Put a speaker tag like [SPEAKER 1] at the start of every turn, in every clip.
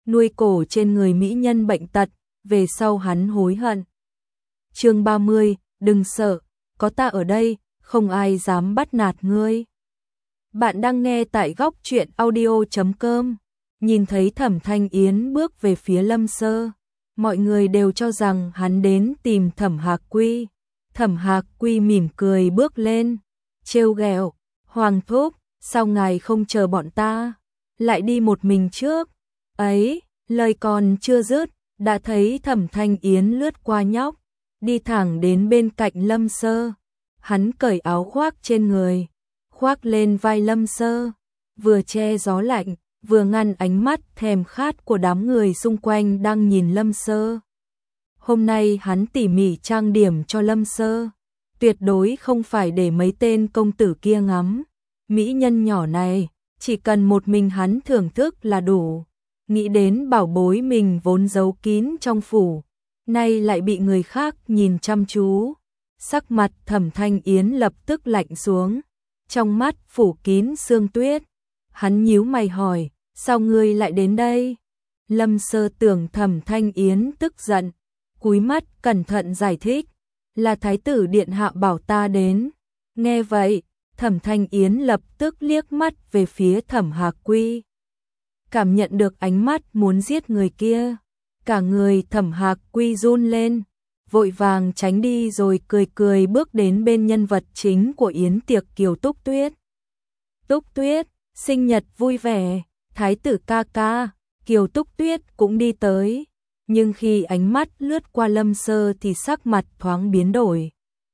[SPEAKER 1] nuôi cổ trên người mỹ nhân bệnh tật, về sau hắn hối hận. Chương 30, đừng sợ, có ta ở đây, không ai dám bắt nạt ngươi. Bạn đang nghe tại góc truyện audio.com. Nhìn thấy Thẩm Thanh Yến bước về phía Lâm Sơ, mọi người đều cho rằng hắn đến tìm Thẩm Hạc Quy. Thẩm Hạc Quy mỉm cười bước lên, trêu ghẹo, "Hoàng thúc, sao ngài không chờ bọn ta, lại đi một mình trước?" Ấy, lời còn chưa dứt, đã thấy Thẩm Thanh Yến lướt qua nhóc, đi thẳng đến bên cạnh Lâm Sơ. Hắn cởi áo khoác trên người, khoác lên vai Lâm Sơ, vừa che gió lạnh, vừa ngăn ánh mắt thèm khát của đám người xung quanh đang nhìn Lâm Sơ. Hôm nay hắn tỉ mỉ trang điểm cho Lâm Sơ, tuyệt đối không phải để mấy tên công tử kia ngắm. Mỹ nhân nhỏ này, chỉ cần một mình hắn thưởng thức là đủ. Nghĩ đến bảo bối mình vốn giấu kín trong phủ, nay lại bị người khác nhìn chăm chú. Sắc mặt Thẩm Thanh Yến lập tức lạnh xuống, trong mắt phủ kín sương tuyết. Hắn nhíu mày hỏi, sao ngươi lại đến đây? Lâm Sơ tưởng Thẩm Thanh Yến tức giận, cúi mắt cẩn thận giải thích, là thái tử điện hạ bảo ta đến. Nghe vậy, Thẩm Thanh Yến lập tức liếc mắt về phía Thẩm Hạc Quy. Cảm nhận được ánh mắt muốn giết người kia, cả người Thẩm Hạc Quy run lên, vội vàng tránh đi rồi cười cười bước đến bên nhân vật chính của yến tiệc Kiều Túc Tuyết. "Túc Tuyết, sinh nhật vui vẻ." Thái tử ca ca, Kiều Túc Tuyết cũng đi tới, nhưng khi ánh mắt lướt qua Lâm Sơ thì sắc mặt thoáng biến đổi.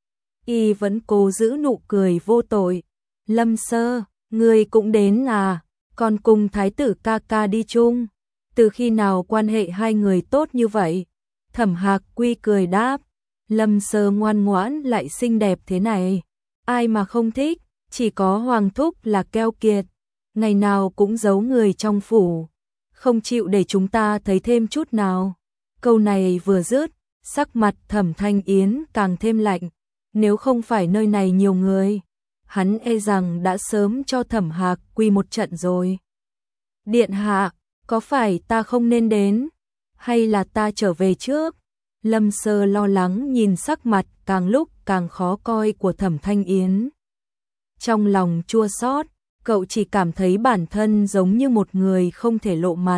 [SPEAKER 1] Y vẫn cố giữ nụ cười vô tội. "Lâm Sơ, ngươi cũng đến à? Còn cùng thái tử ca ca đi chung, từ khi nào quan hệ hai người tốt như vậy?" Thẩm Hạc Quy cười đáp, "Lâm Sơ ngoan ngoãn lại xinh đẹp thế này, ai mà không thích, chỉ có Hoàng thúc là keo kiệt, ngày nào cũng giấu người trong phủ, không chịu để chúng ta thấy thêm chút nào." Câu này vừa dứt, sắc mặt Thẩm Thanh Yến càng thêm lạnh, nếu không phải nơi này nhiều người, hắn e rằng đã sớm cho Thẩm Hạc Quy một trận rồi. "Điện hạ, có phải ta không nên đến, hay là ta trở về trước?" Lâm Sơ lo lắng nhìn sắc mặt càng lúc càng khó coi của Thẩm Thanh Yến. Trong lòng chua xót, cậu chỉ cảm thấy bản thân giống như một người không thể lộ mặt.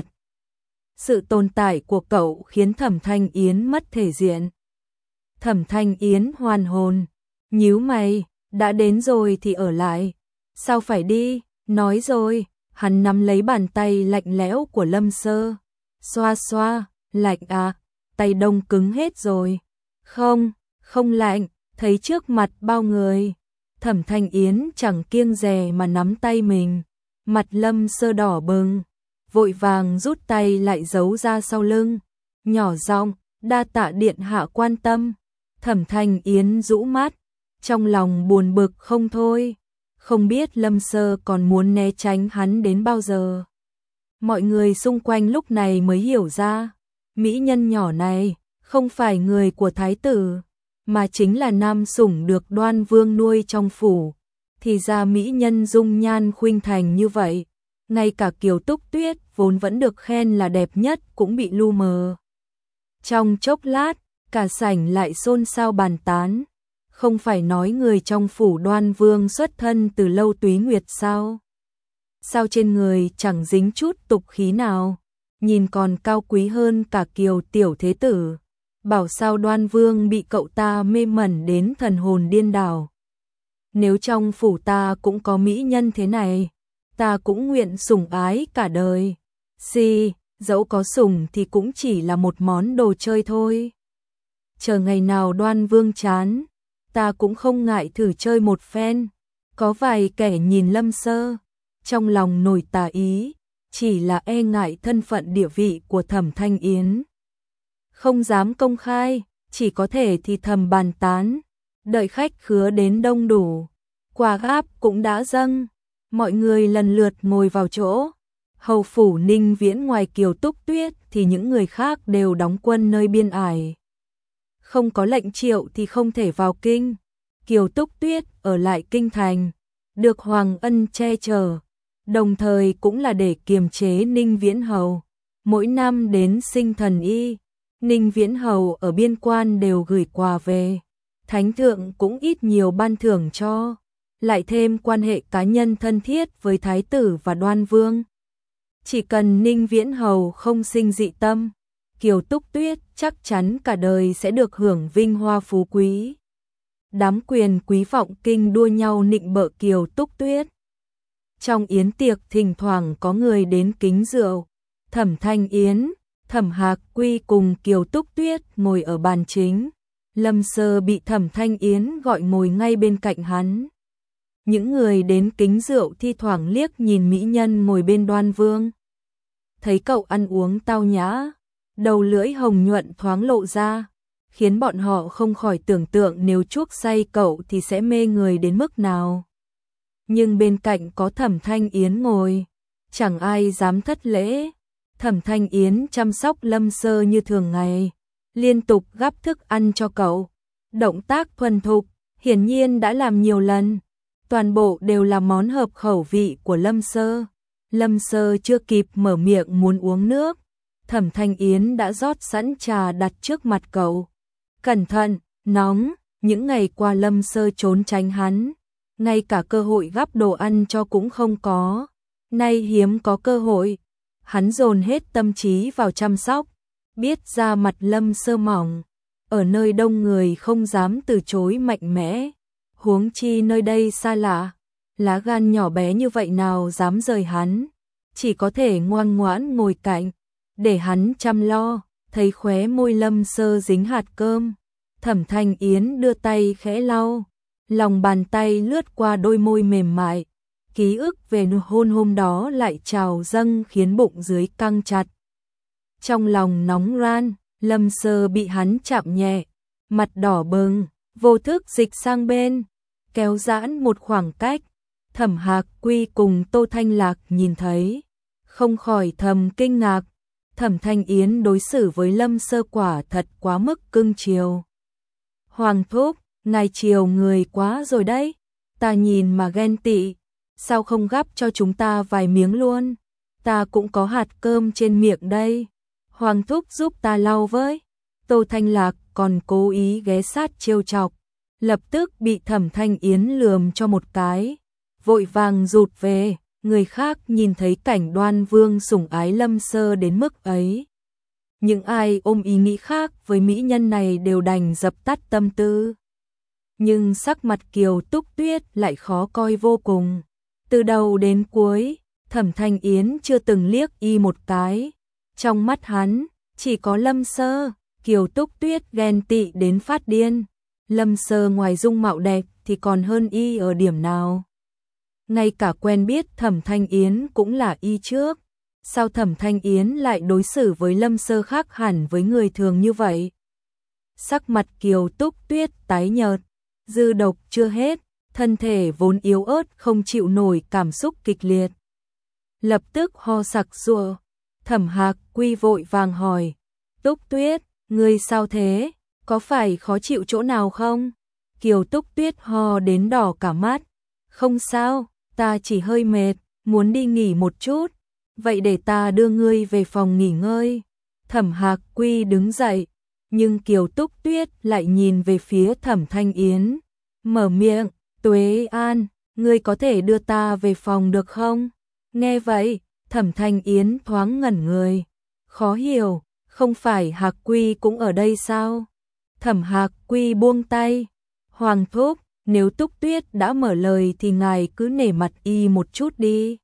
[SPEAKER 1] Sự tồn tại của cậu khiến Thẩm Thanh Yến mất thể diện. Thẩm Thanh Yến hoàn hồn, nhíu mày, đã đến rồi thì ở lại, sao phải đi? Nói rồi, hắn nắm lấy bàn tay lạnh lẽo của Lâm Sơ, xoa xoa, "Lạnh à, tay đông cứng hết rồi." "Không, không lạnh." Thấy trước mặt bao người, Thẩm Thanh Yến chẳng kiêng dè mà nắm tay mình, mặt Lâm Sơ đỏ bừng, vội vàng rút tay lại giấu ra sau lưng, nhỏ giọng, "Đa tạ điện hạ quan tâm." Thẩm Thanh Yến rũ mắt, trong lòng buồn bực không thôi, không biết Lâm Sơ còn muốn né tránh hắn đến bao giờ. Mọi người xung quanh lúc này mới hiểu ra, mỹ nhân nhỏ này không phải người của thái tử, mà chính là nam sủng được Đoan Vương nuôi trong phủ. Thì ra mỹ nhân dung nhan khuynh thành như vậy, ngay cả Kiều Túc Tuyết vốn vẫn được khen là đẹp nhất cũng bị lu mờ. Trong chốc lát, cả sảnh lại xôn xao bàn tán, không phải nói người trong phủ Đoan Vương xuất thân từ Lâu Túy Nguyệt sao? Sao trên người chẳng dính chút tục khí nào, nhìn còn cao quý hơn cả Kiều tiểu thế tử. Bảo sao Đoan Vương bị cậu ta mê mẩn đến thần hồn điên đảo. Nếu trong phủ ta cũng có mỹ nhân thế này, ta cũng nguyện sủng ái cả đời. Dẫu có sủng thì cũng chỉ là một món đồ chơi thôi. Chờ ngày nào Đoan Vương chán, ta cũng không ngại thử chơi một phen." Có vài kẻ nhìn Lâm Sơ, trong lòng nổi tà ý, chỉ là e ngại thân phận địa vị của Thẩm Thanh Yến, không dám công khai, chỉ có thể thì thầm bàn tán. Đợi khách khứa đến đông đủ, quà gáp cũng đã dâng, mọi người lần lượt ngồi vào chỗ. Hầu phủ Ninh Viễn ngoài Kiều Túc Tuyết thì những người khác đều đóng quân nơi biên ải, không có lệnh triệu thì không thể vào kinh. Kiều Túc Tuyết ở lại kinh thành, được Hoàng Ân che chở, đồng thời cũng là để kiềm chế Ninh Viễn hầu. Mỗi năm đến sinh thần y, Ninh Viễn Hầu ở biên quan đều gửi quà về. Thánh thượng cũng ít nhiều ban thưởng cho, lại thêm quan hệ cá nhân thân thiết với Thái tử và Đoan Vương. Chỉ cần Ninh Viễn Hầu không sinh dị tâm, Kiều Túc Tuyết chắc chắn cả đời sẽ được hưởng vinh hoa phú quý. Đám quyền quý vọng kinh đua nhau nịnh bợ Kiều Túc Tuyết. Trong yến tiệc thỉnh thoảng có người đến kính rượu, Thẩm Thanh Yến, Thẩm Hạc Quy cùng Kiều Túc Tuyết ngồi ở bàn chính. Lâm Sơ bị Thẩm Thanh Yến gọi ngồi ngay bên cạnh hắn. Những người đến kính rượu thi thoảng liếc nhìn mỹ nhân ngồi bên Đoan Vương. Thấy cậu ăn uống tao nhã, đầu lưỡi hồng nhuận thoáng lộ ra, khiến bọn họ không khỏi tưởng tượng nếu chuốc say cậu thì sẽ mê người đến mức nào. Nhưng bên cạnh có Thẩm Thanh Yến ngồi, chẳng ai dám thất lễ. Thẩm Thanh Yến chăm sóc Lâm Sơ như thường ngày, liên tục gắp thức ăn cho cậu. Động tác thuần thục, hiển nhiên đã làm nhiều lần. Toàn bộ đều là món hợp khẩu vị của Lâm Sơ. Lâm Sơ chưa kịp mở miệng muốn uống nước, Thẩm Thanh Yến đã rót sẵn trà đặt trước mặt cậu. Cẩn thận, nóng, những ngày qua Lâm Sơ trốn tránh hắn, ngay cả cơ hội gắp đồ ăn cho cũng không có. Nay hiếm có cơ hội, hắn dồn hết tâm trí vào chăm sóc, biết da mặt Lâm Sơ mỏng, ở nơi đông người không dám từ chối mạnh mẽ, huống chi nơi đây xa lạ, lá gan nhỏ bé như vậy nào dám rời hắn, chỉ có thể ngoan ngoãn ngồi cạnh, để hắn chăm lo. Thấy khóe môi Lâm Sơ dính hạt cơm, Thẩm Thanh Yến đưa tay khẽ lau, lòng bàn tay lướt qua đôi môi mềm mại, ký ức về nụ hôn hôm đó lại trào dâng khiến bụng dưới căng chặt. Trong lòng nóng ran, Lâm Sơ bị hắn chạm nhẹ, mặt đỏ bừng, vô thức dịch sang bên, kéo giãn một khoảng cách. Thẩm Hạc Quy cùng Tô Thanh Lạc nhìn thấy, không khỏi thầm kinh ngạc. Thẩm Thanh Yến đối xử với Lâm Sơ quả thật quá mức cưng chiều. Hoàng thúc, ngài chiều người quá rồi đấy, ta nhìn mà ghen tị, sao không gắp cho chúng ta vài miếng luôn, ta cũng có hạt cơm trên miệng đây, Hoàng thúc giúp ta lau với. Tô Thanh Lạc còn cố ý ghé sát trêu chọc, lập tức bị Thẩm Thanh Yến lườm cho một cái, vội vàng rụt về. Người khác nhìn thấy cảnh Đoan Vương sủng ái Lâm Sơ đến mức ấy, những ai ôm ý nghĩ khác với mỹ nhân này đều đành dập tắt tâm tư. Nhưng sắc mặt Kiều Túc Tuyết lại khó coi vô cùng. Từ đầu đến cuối, Thẩm Thanh Yến chưa từng liếc y một cái. Trong mắt hắn, chỉ có Lâm Sơ. Kiều Túc Tuyết ghen tị đến phát điên. Lâm Sơ ngoài dung mạo đẹp thì còn hơn y ở điểm nào? Ngay cả quen biết Thẩm Thanh Yến cũng là y trước. Sao Thẩm Thanh Yến lại đối xử với Lâm Sơ khác hẳn với người thường như vậy? Sắc mặt Kiều Túc Tuyết tái nhợt, dư độc chưa hết, thân thể vốn yếu ớt không chịu nổi cảm xúc kịch liệt. Lập tức ho sặc sụa. Thẩm Hạc Quy vội vàng hỏi, Túc Tuyết, ngươi sao thế? Có phải khó chịu chỗ nào không? Kiều Túc Tuyết ho đến đỏ cả mắt. Không sao, ta chỉ hơi mệt, muốn đi nghỉ một chút. Vậy để ta đưa ngươi về phòng nghỉ ngơi. Thẩm Hạc Quy đứng dậy, nhưng Kiều Túc Tuyết lại nhìn về phía Thẩm Thanh Yến, mở miệng, Tuế An, ngươi có thể đưa ta về phòng được không? Nghe vậy, Thẩm Thanh Yến thoáng ngẩn người, khó hiểu, không phải Hạc Quy cũng ở đây sao? Thẩm Hạc Quy buông tay, Hoàng thúc, nếu Túc Tuyết đã mở lời thì ngài cứ nể mặt y một chút đi.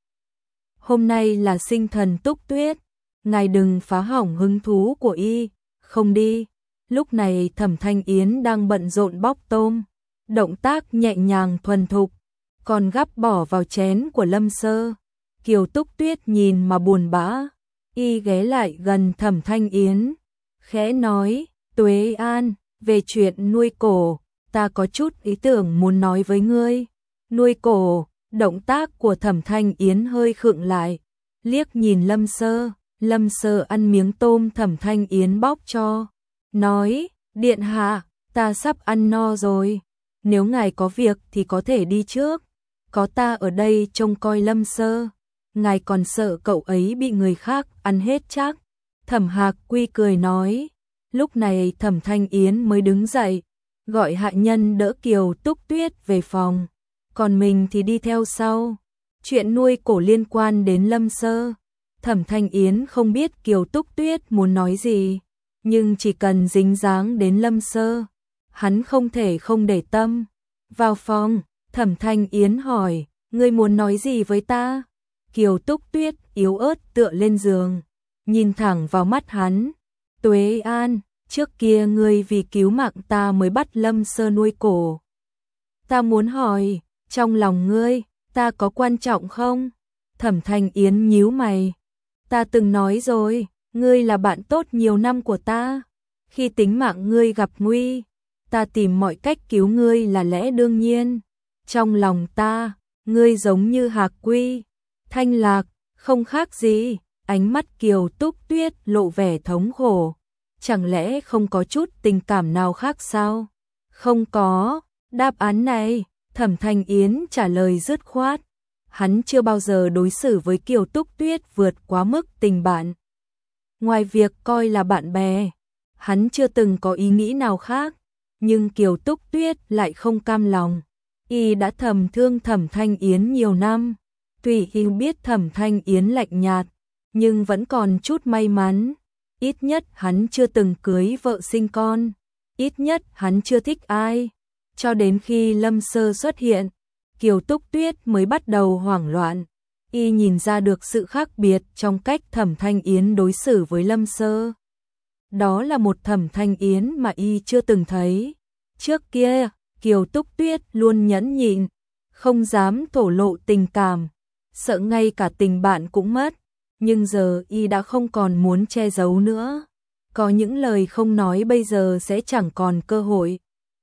[SPEAKER 1] Hôm nay là sinh thần Túc Tuyết, ngài đừng phá hỏng hứng thú của y, không đi. Lúc này Thẩm Thanh Yến đang bận rộn bóc tôm, động tác nhẹ nhàng thuần thục, còn gắp bỏ vào chén của Lâm Sơ. Kiều Túc Tuyết nhìn mà buồn bã, y ghé lại gần Thẩm Thanh Yến, khẽ nói, Tuế An, về chuyện nuôi cổ, ta có chút ý tưởng muốn nói với ngươi. Nuôi cổ, động tác của Thẩm Thanh Yến hơi khựng lại, liếc nhìn Lâm Sơ. Lâm Sơ ăn miếng tôm Thẩm Thanh Yến bóc cho, nói, điện hạ, ta sắp ăn no rồi, nếu ngài có việc thì có thể đi trước, có ta ở đây trông coi Lâm Sơ, ngài còn sợ cậu ấy bị người khác ăn hết chắc. Thẩm Hạc Quy cười nói. Lúc này Thẩm Thanh Yến mới đứng dậy, gọi hạ nhân đỡ Kiều Túc Tuyết về phòng, còn mình thì đi theo sau. Chuyện nuôi cổ liên quan đến Lâm Sơ. Thẩm Thanh Yến không biết Kiều Túc Tuyết muốn nói gì, nhưng chỉ cần dính dáng đến Lâm Sơ, hắn không thể không để tâm. Vào phòng, Thẩm Thanh Yến hỏi, ngươi muốn nói gì với ta? Kiều Túc Tuyết yếu ớt tựa lên giường, nhìn thẳng vào mắt hắn. Tuế An, trước kia ngươi vì cứu mạng ta mới bắt Lâm Sơ nuôi cổ. Ta muốn hỏi, trong lòng ngươi, ta có quan trọng không? Thẩm Thanh Yến nhíu mày. Ta từng nói rồi, ngươi là bạn tốt nhiều năm của ta. Khi tính mạng ngươi gặp nguy, ta tìm mọi cách cứu ngươi là lẽ đương nhiên. Trong lòng ta, ngươi giống như Hạc Quy, Thanh Lạc, không khác gì. Ánh mắt Kiều Túc Tuyết lộ vẻ thống khổ. Chẳng lẽ không có chút tình cảm nào khác sao? Không có. Đáp án này, Thẩm Thanh Yến trả lời dứt khoát. Hắn chưa bao giờ đối xử với Kiều Túc Tuyết vượt quá mức tình bạn. Ngoài việc coi là bạn bè, hắn chưa từng có ý nghĩ nào khác. Nhưng Kiều Túc Tuyết lại không cam lòng. Y đã thầm thương Thẩm Thanh Yến nhiều năm. Tuy y biết Thẩm Thanh Yến lạnh nhạt, nhưng vẫn còn chút may mắn. Ít nhất hắn chưa từng cưới vợ sinh con. Ít nhất hắn chưa thích ai. Cho đến khi Lâm Sơ xuất hiện, Kiều Túc Tuyết mới bắt đầu hoảng loạn. Y nhìn ra được sự khác biệt trong cách Thẩm Thanh Yến đối xử với Lâm Sơ. Đó là một Thẩm Thanh Yến mà y chưa từng thấy. Trước kia, Kiều Túc Tuyết luôn nhẫn nhịn, không dám thổ lộ tình cảm, sợ ngay cả tình bạn cũng mất. Nhưng giờ y đã không còn muốn che giấu nữa. Có những lời không nói bây giờ sẽ chẳng còn cơ hội.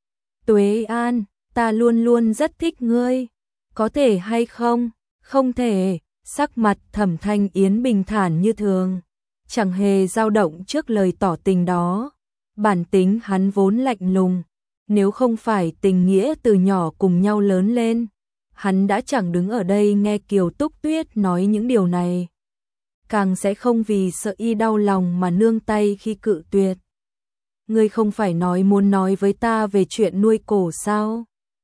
[SPEAKER 1] Tuế An, ta luôn luôn rất thích ngươi. Có thể hay không? Không thể. Sắc mặt Thẩm Thanh Yến bình thản như thường, chẳng hề dao động trước lời tỏ tình đó. Bản tính hắn vốn lạnh lùng. Nếu không phải tình nghĩa từ nhỏ cùng nhau lớn lên, hắn đã chẳng đứng ở đây nghe Kiều Túc Tuyết nói những điều này. Càng sẽ không vì sợ y đau lòng mà nương tay khi cự tuyệt. Ngươi không phải nói muốn nói với ta về chuyện nuôi cổ sao?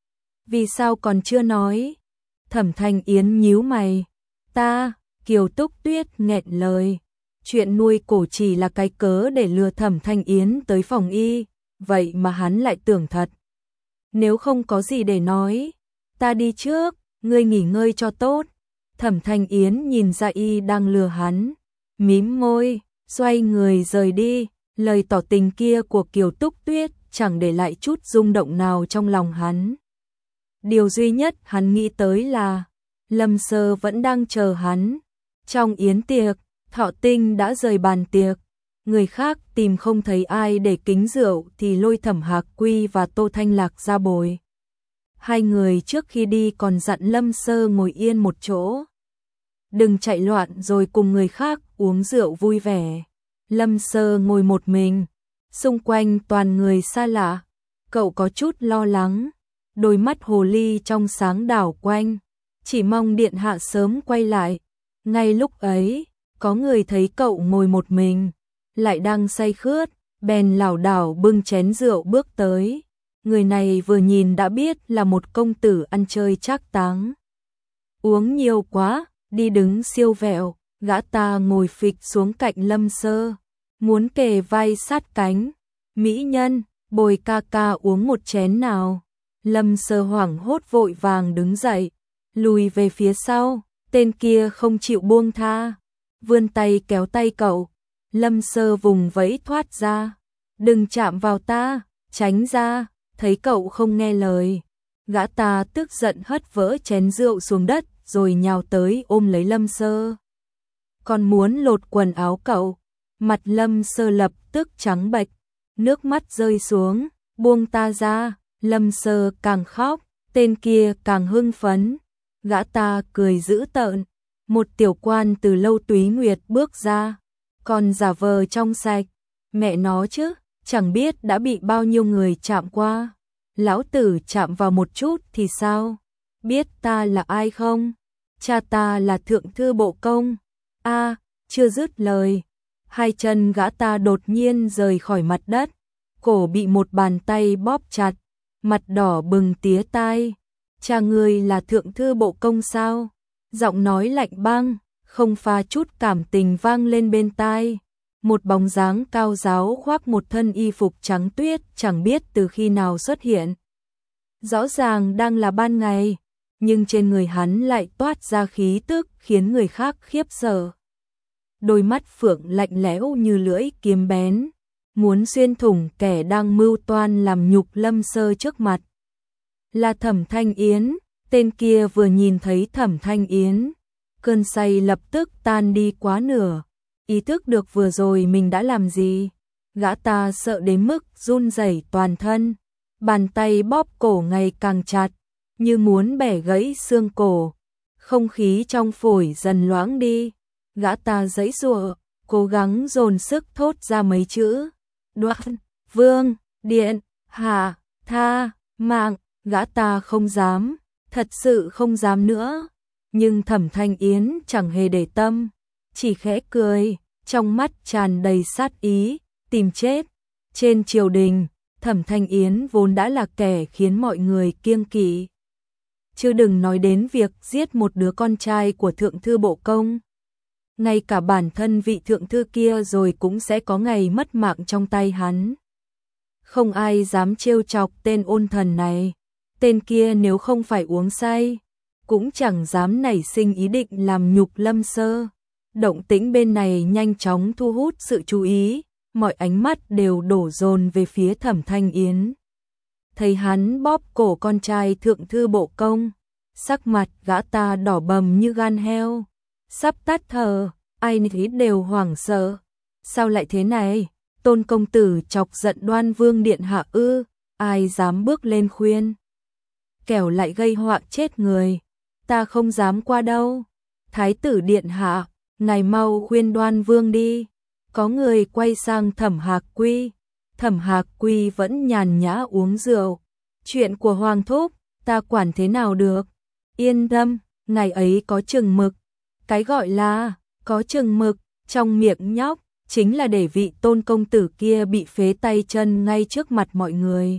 [SPEAKER 1] Vì sao còn chưa nói? Thẩm Thanh Yến nhíu mày. Ta, Kiều Túc Tuyết nghẹn lời. Chuyện nuôi cổ chỉ là cái cớ để lừa Thẩm Thanh Yến tới phòng y, vậy mà hắn lại tưởng thật. Nếu không có gì để nói, ta đi trước, ngươi nghỉ ngơi cho tốt. Thẩm Thanh Yến nhìn ra y đang lừa hắn, mím môi, xoay người rời đi. Lời tỏ tình kia của Kiều Túc Tuyết chẳng để lại chút rung động nào trong lòng hắn. Điều duy nhất hắn nghĩ tới là Lâm Sơ vẫn đang chờ hắn. Trong yến tiệc, Thọ Tinh đã rời bàn tiệc. Người khác tìm không thấy ai để kính rượu thì lôi Thẩm Hạc Quy và Tô Thanh Lạc ra bồi. Hai người trước khi đi còn dặn Lâm Sơ ngồi yên một chỗ. Đừng chạy loạn rồi cùng người khác uống rượu vui vẻ. Lâm Sơ ngồi một mình, xung quanh toàn người xa lạ. Cậu có chút lo lắng, đôi mắt hồ ly trong sáng đảo quanh, chỉ mong điện hạ sớm quay lại. Ngay lúc ấy, có người thấy cậu ngồi một mình, lại đang say khướt, bèn lảo đảo bưng chén rượu bước tới. Người này vừa nhìn đã biết là một công tử ăn chơi trác táng. Uống nhiều quá, đi đứng siêu vẹo, gã ta ngồi phịch xuống cạnh Lâm Sơ, muốn kề vai sát cánh. Mỹ nhân, bồi ca ca uống một chén nào. Lâm Sơ hoảng hốt vội vàng đứng dậy, lùi về phía sau, tên kia không chịu buông tha, vươn tay kéo tay cậu. Lâm Sơ vùng vẫy thoát ra, đừng chạm vào ta, tránh ra. Thấy cậu không nghe lời, gã ta tức giận hất vỡ chén rượu xuống đất rồi nhào tới ôm lấy Lâm Sơ. Còn muốn lột quần áo cậu. Mặt Lâm Sơ lập tức trắng bệch, nước mắt rơi xuống. Buông ta ra. Lâm Sơ càng khóc, tên kia càng hưng phấn. Gã ta cười dữ tợn. Một tiểu quan từ Lâu Túy Nguyệt bước ra, còn giả vờ trong sạch. Mẹ nó chứ, chẳng biết đã bị bao nhiêu người chạm qua. Lão tử chạm vào một chút thì sao? Biết ta là ai không? Cha ta là thượng thư bộ công. A, chưa dứt lời, Hai chân gã ta đột nhiên rời khỏi mặt đất, cổ bị một bàn tay bóp chặt, mặt đỏ bừng tía tai. Cha ngươi là thượng thư bộ công sao? Giọng nói lạnh băng, không pha chút cảm tình vang lên bên tai. Một bóng dáng cao ráo khoác một thân y phục trắng tuyết chẳng biết từ khi nào xuất hiện. Rõ ràng đang là ban ngày, nhưng trên người hắn lại toát ra khí tức khiến người khác khiếp sợ. Đôi mắt phượng lạnh lẽo như lưỡi kiếm bén, muốn xuyên thủng kẻ đang mưu toan làm nhục Lâm Sơ trước mặt. Là Thẩm Thanh Yến, tên kia vừa nhìn thấy Thẩm Thanh Yến, cơn say lập tức tan đi quá nửa, ý thức được vừa rồi mình đã làm gì. Gã ta sợ đến mức run rẩy toàn thân, bàn tay bóp cổ ngày càng chặt, như muốn bẻ gãy xương cổ. Không khí trong phổi dần loãng đi, gã ta giãy giụa, cố gắng dồn sức thốt ra mấy chữ: Đoan Vương điện hạ tha mạng. Gã ta không dám, thật sự không dám nữa. Nhưng Thẩm Thanh Yến chẳng hề để tâm, chỉ khẽ cười, trong mắt tràn đầy sát ý, tìm chết. Trên triều đình, Thẩm Thanh Yến vốn đã là kẻ khiến mọi người kiêng kỵ, chứ đừng nói đến việc giết một đứa con trai của thượng thư bộ công. Ngay cả bản thân vị thượng thư kia rồi cũng sẽ có ngày mất mạng trong tay hắn. Không ai dám trêu chọc tên ôn thần này. Tên kia nếu không phải uống say, cũng chẳng dám nảy sinh ý định làm nhục Lâm Sơ. Động tĩnh bên này nhanh chóng thu hút sự chú ý, mọi ánh mắt đều đổ dồn về phía Thẩm Thanh Yến. Thấy hắn bóp cổ con trai thượng thư bộ công, sắc mặt gã ta đỏ bầm như gan heo, sắp tắt thở, ai nấy đều hoảng sợ. Sao lại thế này? Tôn công tử chọc giận Đoan Vương điện hạ ư? Ai dám bước lên khuyên? Kẻo lại gây họa chết người. Ta không dám qua đâu. Thái tử điện hạ, ngài mau khuyên Đoan Vương đi. Có người quay sang Thẩm Hạc Quy. Thẩm Hạc Quy vẫn nhàn nhã uống rượu. Chuyện của Hoàng thúc, ta quản thế nào được? Yên tâm, ngài ấy có chừng mực. Cái gọi là có chừng mực trong miệng nhóc chính là để vị Tôn công tử kia bị phế tay chân ngay trước mặt mọi người,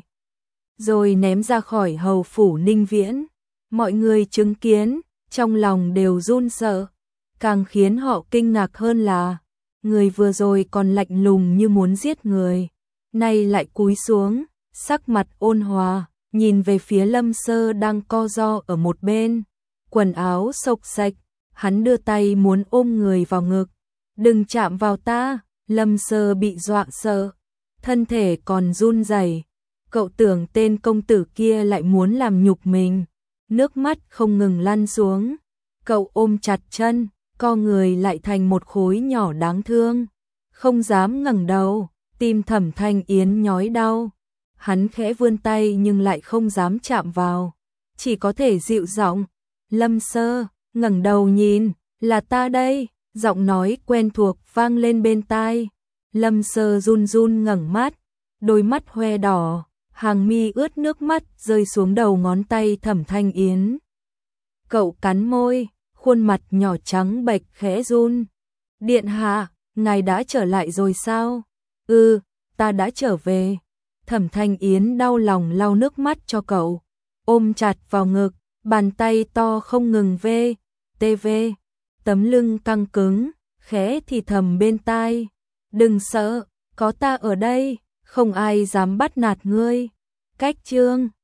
[SPEAKER 1] rồi ném ra khỏi hầu phủ Ninh Viễn. Mọi người chứng kiến, trong lòng đều run sợ. Càng khiến họ kinh ngạc hơn là, người vừa rồi còn lạnh lùng như muốn giết người, nay lại cúi xuống, sắc mặt ôn hòa, nhìn về phía Lâm Sơ đang co ro ở một bên, quần áo xộc xạch. Hắn đưa tay muốn ôm người vào ngực. Đừng chạm vào ta. Lâm Sơ bị dọa sợ, thân thể còn run rẩy. Cậu tưởng tên công tử kia lại muốn làm nhục mình. Nước mắt không ngừng lăn xuống. Cậu ôm chặt chân, co người lại thành một khối nhỏ đáng thương. Không dám ngẩng đầu, tim Thẩm Thanh Yến nhói đau. Hắn khẽ vươn tay nhưng lại không dám chạm vào, chỉ có thể dịu giọng: Lâm Sơ, ngẩng đầu nhìn, là ta đây. Giọng nói quen thuộc vang lên bên tai. Lâm Sơ run run ngẩng mắt, đôi mắt hoe đỏ, hàng mi ướt nước mắt rơi xuống đầu ngón tay Thẩm Thanh Yến. Cậu cắn môi, khuôn mặt nhỏ trắng bệch khẽ run. Điện hạ, ngài đã trở lại rồi sao? Ừ, ta đã trở về. Thẩm Thanh Yến đau lòng lau nước mắt cho cậu, ôm chặt vào ngực, bàn tay to không ngừng tv. Tấm lưng căng cứng, khẽ thì thầm bên tai: Đừng sợ, có ta ở đây, không ai dám bắt nạt ngươi. Cách chương